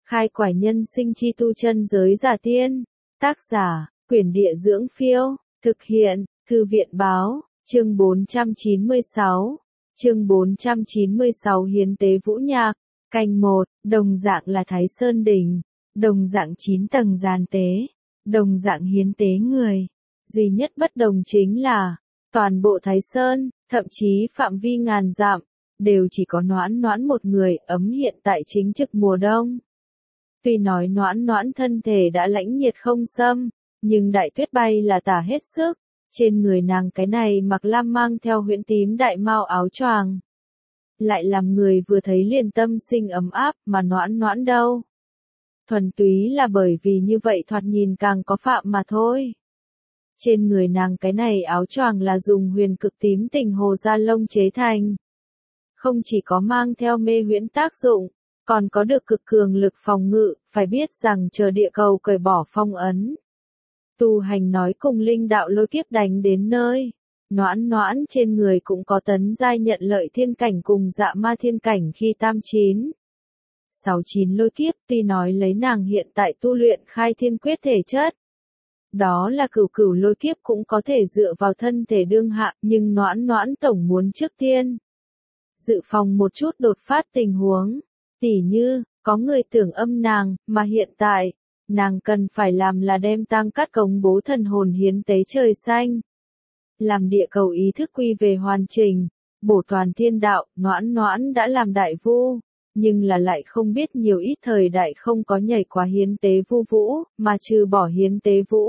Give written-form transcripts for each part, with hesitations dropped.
Khai quải nhân sinh chi tu chân giới giả tiên. Tác giả, Quyển Địa Dưỡng Phiêu. Thực hiện, Thư viện Báo. Chương 496. Chương 496 Hiến tế vũ nhạc. Canh 1, đồng dạng là Thái Sơn Đỉnh. Đồng dạng 9 tầng giàn tế. Đồng dạng hiến tế người. Duy nhất bất đồng chính là, toàn bộ Thái Sơn, thậm chí phạm vi ngàn dặm, đều chỉ có Noãn Noãn một người ấm hiện tại chính trực mùa đông. Tuy nói Noãn Noãn thân thể đã lãnh nhiệt không xâm, nhưng đại tuyết bay là tả hết sức, trên người nàng cái này mặc lam mang theo huyễn tím đại mao áo choàng, lại làm người vừa thấy liền tâm sinh ấm áp, mà Noãn Noãn đâu. Thuần túy là bởi vì như vậy thoạt nhìn càng có phạm mà thôi. Trên người nàng cái này áo choàng là dùng huyền cực tím tình hồ da lông chế thành. Không chỉ có mang theo mê huyễn tác dụng, còn có được cực cường lực phòng ngự, phải biết rằng chờ địa cầu cởi bỏ phong ấn. Tu hành nói cùng linh đạo lôi kiếp đánh đến nơi. Noãn Noãn trên người cũng có tấn giai nhận lợi thiên cảnh cùng dạ ma thiên cảnh khi tam chín. 69 lôi kiếp, tuy nói lấy nàng hiện tại tu luyện khai thiên quyết thể chất. Đó là cửu cửu lôi kiếp cũng có thể dựa vào thân thể đương hạ, nhưng Noãn Noãn tổng muốn trước tiên dự phòng một chút đột phát tình huống. Tỉ như, có người tưởng âm nàng, mà hiện tại, nàng cần phải làm là đem tang cát cống bố thần hồn hiến tế trời xanh. Làm địa cầu ý thức quy về hoàn chỉnh, bổ toàn thiên đạo, Noãn Noãn đã làm đại vu, nhưng là lại không biết nhiều ít thời đại không có nhảy qua hiến tế vu vũ, mà trừ bỏ hiến tế vũ.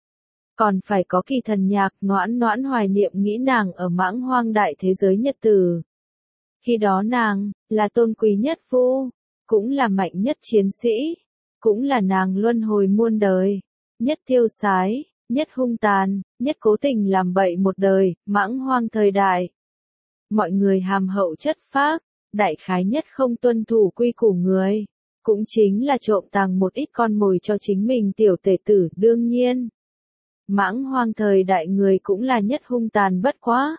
Còn phải có kỳ thần nhạc, Noãn Noãn hoài niệm nghĩ nàng ở mãng hoang đại thế giới nhật tử. Khi đó nàng, là tôn quý nhất vu, cũng là mạnh nhất chiến sĩ, cũng là nàng luân hồi muôn đời, nhất tiêu sái, nhất hung tàn, nhất cố tình làm bậy một đời, mãng hoang thời đại. Mọi người hàm hậu chất phác, đại khái nhất không tuân thủ quy củ người, cũng chính là trộm tàng một ít con mồi cho chính mình tiểu tể tử. Đương nhiên, mãng hoang thời đại người cũng là nhất hung tàn bất quá.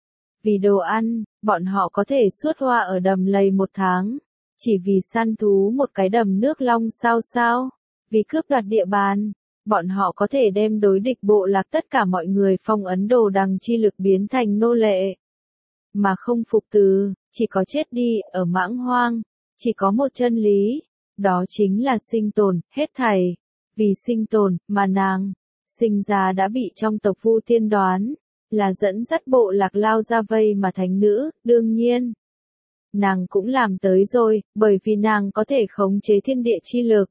Vì đồ ăn, bọn họ có thể suốt hoa ở đầm lầy 1 tháng, chỉ vì săn thú một cái đầm nước long sao. Vì cướp đoạt địa bàn, bọn họ có thể đem đối địch bộ lạc tất cả mọi người phong ấn đồ đằng chi lực biến thành nô lệ. Mà không phục từ, chỉ có chết đi, ở mãng hoang, chỉ có một chân lý, đó chính là sinh tồn, hết thảy. Vì sinh tồn, mà nàng, sinh ra đã bị trong tộc Vu tiên đoán, là dẫn dắt bộ lạc lao ra vây mà thánh nữ, đương nhiên. Nàng cũng làm tới rồi, bởi vì nàng có thể khống chế thiên địa chi lực.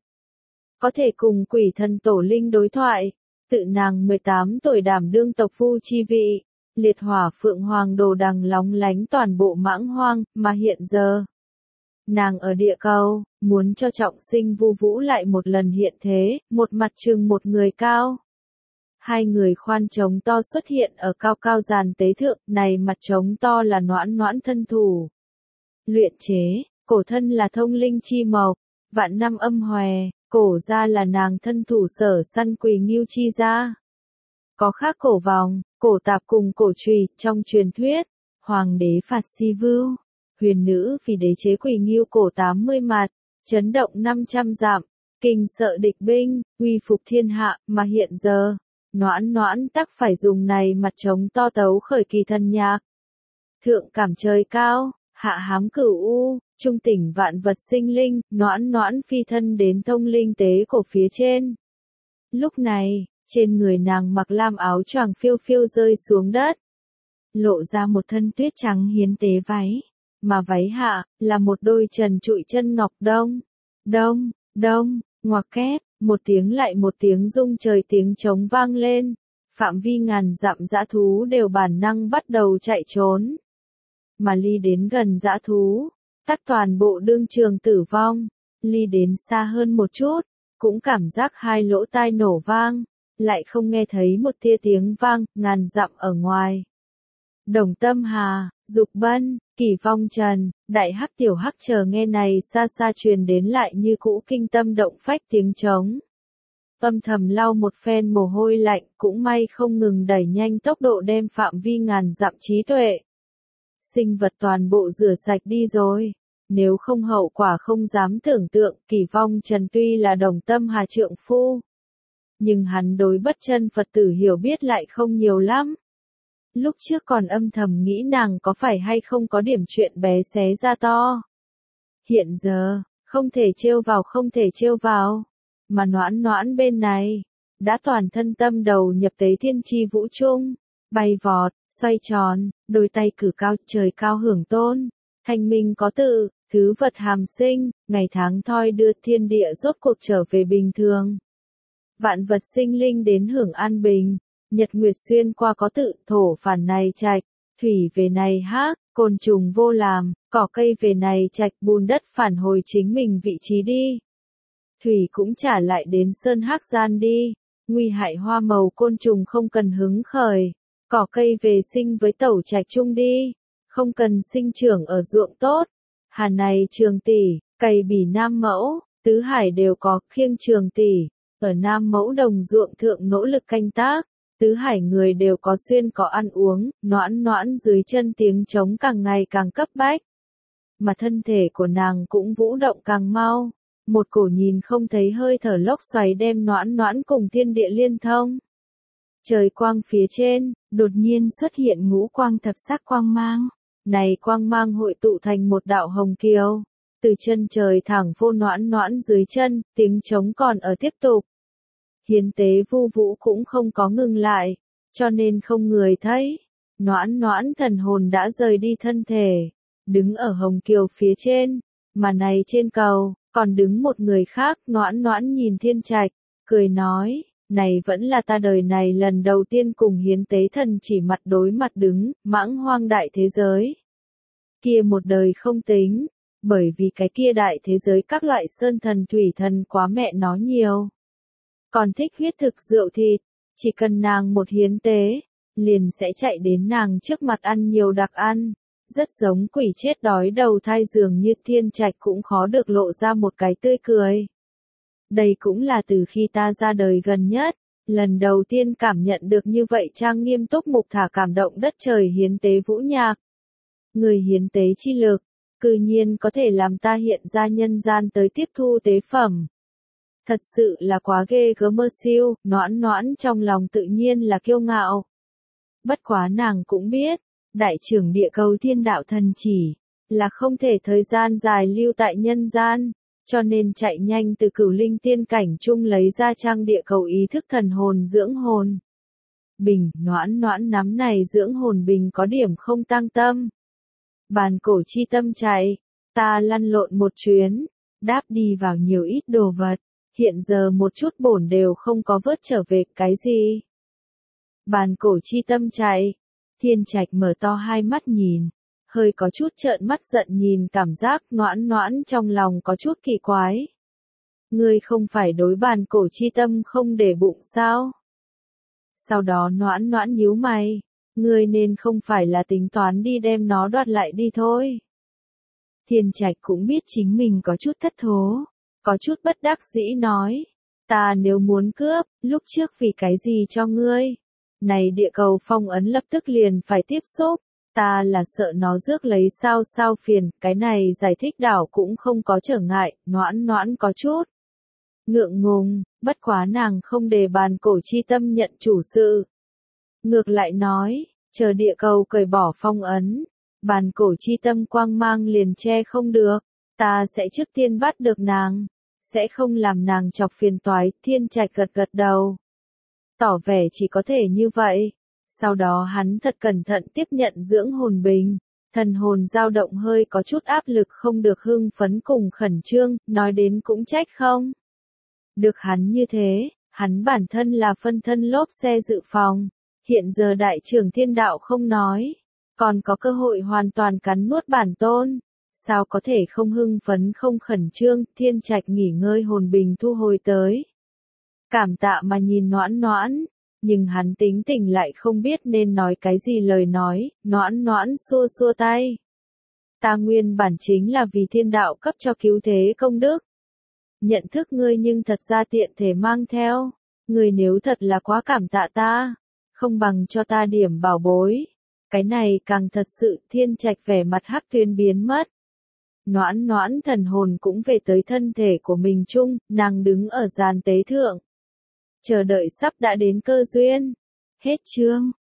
Có thể cùng quỷ thần tổ linh đối thoại, tự nàng 18 tuổi đảm đương tộc Vu chi vị. Liệt hỏa phượng hoàng đồ đằng lóng lánh toàn bộ mãng hoang, mà hiện giờ. Nàng ở địa cầu, muốn cho trọng sinh vu vũ lại một lần hiện thế, một mặt chừng một người cao. 2 người khoan trống to xuất hiện ở cao cao giàn tế thượng, này mặt trống to là Noãn Noãn thân thủ. Luyện chế, cổ thân là thông linh chi mộc, vạn năm âm hòe, cổ ra là nàng thân thủ sở săn quỳ ngưu chi ra. Có khác cổ vòng, cổ tạp cùng cổ chùy, trong truyền thuyết, hoàng đế phạt si vưu, huyền nữ vì đế chế quỳ ngưu cổ 80 mặt, chấn động 500 dặm, kinh sợ địch binh, uy phục thiên hạ, mà hiện giờ, Noãn Noãn tắc phải dùng này mặt trống to tấu khởi kỳ thần nhạc. Thượng cảm trời cao, hạ hám cửu u, trung tỉnh vạn vật sinh linh, Noãn Noãn phi thân đến thông linh tế cổ phía trên. Lúc này, trên người nàng mặc lam áo choàng phiêu phiêu rơi xuống đất, lộ ra một thân tuyết trắng hiến tế váy, mà váy hạ là một đôi trần trụi chân ngọc. Đông, ngoặc kép, một tiếng lại một tiếng rung trời tiếng trống vang lên, phạm vi ngàn dặm dã thú đều bản năng bắt đầu chạy trốn. Mà ly đến gần dã thú, tắc toàn bộ đương trường tử vong, ly đến xa hơn một chút, cũng cảm giác 2 lỗ tai nổ vang. Lại không nghe thấy một tia tiếng vang, ngàn dặm ở ngoài. Đồng Tâm Hà, Dục Bân, Kỳ Phong Trần, Đại Hắc Tiểu Hắc chờ nghe này xa xa truyền đến lại như cũ kinh tâm động phách tiếng trống. Âm thầm lau một phen mồ hôi lạnh, cũng may không ngừng đẩy nhanh tốc độ đem phạm vi ngàn dặm trí tuệ. Sinh vật toàn bộ rửa sạch đi rồi. Nếu không hậu quả không dám tưởng tượng, Kỳ Vong Trần tuy là đồng tâm hà trượng phu. Nhưng hắn đối bất chân Phật tử hiểu biết lại không nhiều lắm. Lúc trước còn âm thầm nghĩ nàng có phải hay không có điểm chuyện bé xé ra to. Hiện giờ, không thể trêu vào. Mà Noãn Noãn bên này, đã toàn thân tâm đầu nhập tới thiên tri vũ trung, bay vọt, xoay tròn, đôi tay cử cao trời cao hưởng tôn, thanh minh có tự, thứ vật hàm sinh, ngày tháng thoi đưa thiên địa rốt cuộc trở về bình thường. Vạn vật sinh linh đến hưởng an bình, nhật nguyệt xuyên qua có tự, thổ phản này trạch, thủy về này hác, côn trùng vô làm, cỏ cây về này trạch, bùn đất phản hồi chính mình vị trí đi. Thủy cũng trả lại đến sơn hắc gian đi, nguy hại hoa màu côn trùng không cần hứng khởi, cỏ cây về sinh với tẩu trạch chung đi, không cần sinh trưởng ở ruộng tốt. Hà này Trường tỷ, cày bỉ Nam Mẫu, tứ hải đều có, khiêng Trường tỷ, ở Nam Mẫu đồng ruộng thượng nỗ lực canh tác, tứ hải người đều có xuyên có ăn uống, Noãn Noãn dưới chân tiếng trống càng ngày càng cấp bách. Mà thân thể của nàng cũng vũ động càng mau, một cổ nhìn không thấy hơi thở lốc xoáy đem Noãn Noãn cùng thiên địa liên thông. Trời quang phía trên, đột nhiên xuất hiện ngũ quang thập sắc quang mang. Này quang mang hội tụ thành một đạo hồng kiều, từ chân trời thẳng vô Noãn Noãn dưới chân, tiếng trống còn ở tiếp tục. Hiến tế vu vũ cũng không có ngừng lại, cho nên không người thấy. Noãn Noãn thần hồn đã rời đi thân thể, đứng ở hồng kiều phía trên, mà này trên cầu, còn đứng một người khác. Noãn Noãn nhìn Thiên Trạch, cười nói, này vẫn là ta đời này lần đầu tiên cùng hiến tế thần chỉ mặt đối mặt đứng, mãng hoang đại thế giới. Kia một đời không tính, bởi vì cái kia đại thế giới các loại sơn thần thủy thần quá mẹ nó nhiều. Còn thích huyết thực rượu thịt, chỉ cần nàng một hiến tế, liền sẽ chạy đến nàng trước mặt ăn nhiều đặc ăn. Rất giống quỷ chết đói đầu thai, dường như Thiên Trạch cũng khó được lộ ra một cái tươi cười. Đây cũng là từ khi ta ra đời gần nhất, lần đầu tiên cảm nhận được như vậy trang nghiêm túc mục thả cảm động đất trời hiến tế vũ nhạc. Người hiến tế chi lực, cư nhiên có thể làm ta hiện ra nhân gian tới tiếp thu tế phẩm. Thật sự là quá ghê gớm mơ siêu, Noãn Noãn trong lòng tự nhiên là kiêu ngạo. Bất quá nàng cũng biết, đại trưởng địa cầu thiên đạo thần chỉ, là không thể thời gian dài lưu tại nhân gian, cho nên chạy nhanh từ cửu linh tiên cảnh chung lấy ra trang địa cầu ý thức thần hồn dưỡng hồn. Bình, Noãn Noãn nắm này dưỡng hồn bình có điểm không tăng tâm. Bàn cổ chi tâm chạy, ta lăn lộn một chuyến, đáp đi vào nhiều ít đồ vật, hiện giờ một chút bổn đều không có vớt trở về, cái gì? Bàn cổ chi tâm chạy, Thiên Trạch mở to hai mắt nhìn, hơi có chút trợn mắt giận nhìn, cảm giác Noãn Noãn trong lòng có chút kỳ quái. Ngươi không phải đối bàn cổ chi tâm không để bụng sao? Sau đó Noãn Noãn nhíu mày, ngươi nên không phải là tính toán đi đem nó đoạt lại đi thôi. Thiên Trạch cũng biết chính mình có chút thất thố, có chút bất đắc dĩ nói, ta nếu muốn cướp, lúc trước vì cái gì cho ngươi? Này địa cầu phong ấn lập tức liền phải tiếp xúc, ta là sợ nó rước lấy sao phiền, cái này giải thích đảo cũng không có trở ngại. Noãn Noãn có chút ngượng ngùng, bất quá nàng không để bàn cổ chi tâm nhận chủ sự. Ngược lại nói, chờ địa cầu cởi bỏ phong ấn, bàn cổ chi tâm quang mang liền che không được, ta sẽ trước tiên bắt được nàng, sẽ không làm nàng chọc phiền toái. Thiên Trạch gật gật đầu, tỏ vẻ chỉ có thể như vậy. Sau đó hắn thật cẩn thận tiếp nhận dưỡng hồn bình, thần hồn dao động hơi có chút áp lực, không được hưng phấn cùng khẩn trương, nói đến cũng trách không. Được hắn như thế, hắn bản thân là phân thân lốp xe dự phòng, hiện giờ đại trưởng thiên đạo không nói, còn có cơ hội hoàn toàn cắn nuốt bản tôn, sao có thể không hưng phấn không khẩn trương. Thiên Trạch nghỉ ngơi hồn bình thu hồi tới, cảm tạ mà nhìn Noãn Noãn, nhưng hắn tính tình lại không biết nên nói cái gì lời nói. Noãn Noãn xua xua tay, ta nguyên bản chính là vì thiên đạo cấp cho cứu thế công đức. Nhận thức ngươi nhưng thật ra tiện thể mang theo, ngươi nếu thật là quá cảm tạ ta, không bằng cho ta điểm bảo bối. Cái này càng thật sự. Thiên Trạch vẻ mặt hắc tuyến biến mất. Noãn noãn thần hồn cũng về tới thân thể của mình chung, nàng đứng ở giàn tế thượng. Chờ đợi sắp đã đến cơ duyên. Hết chương.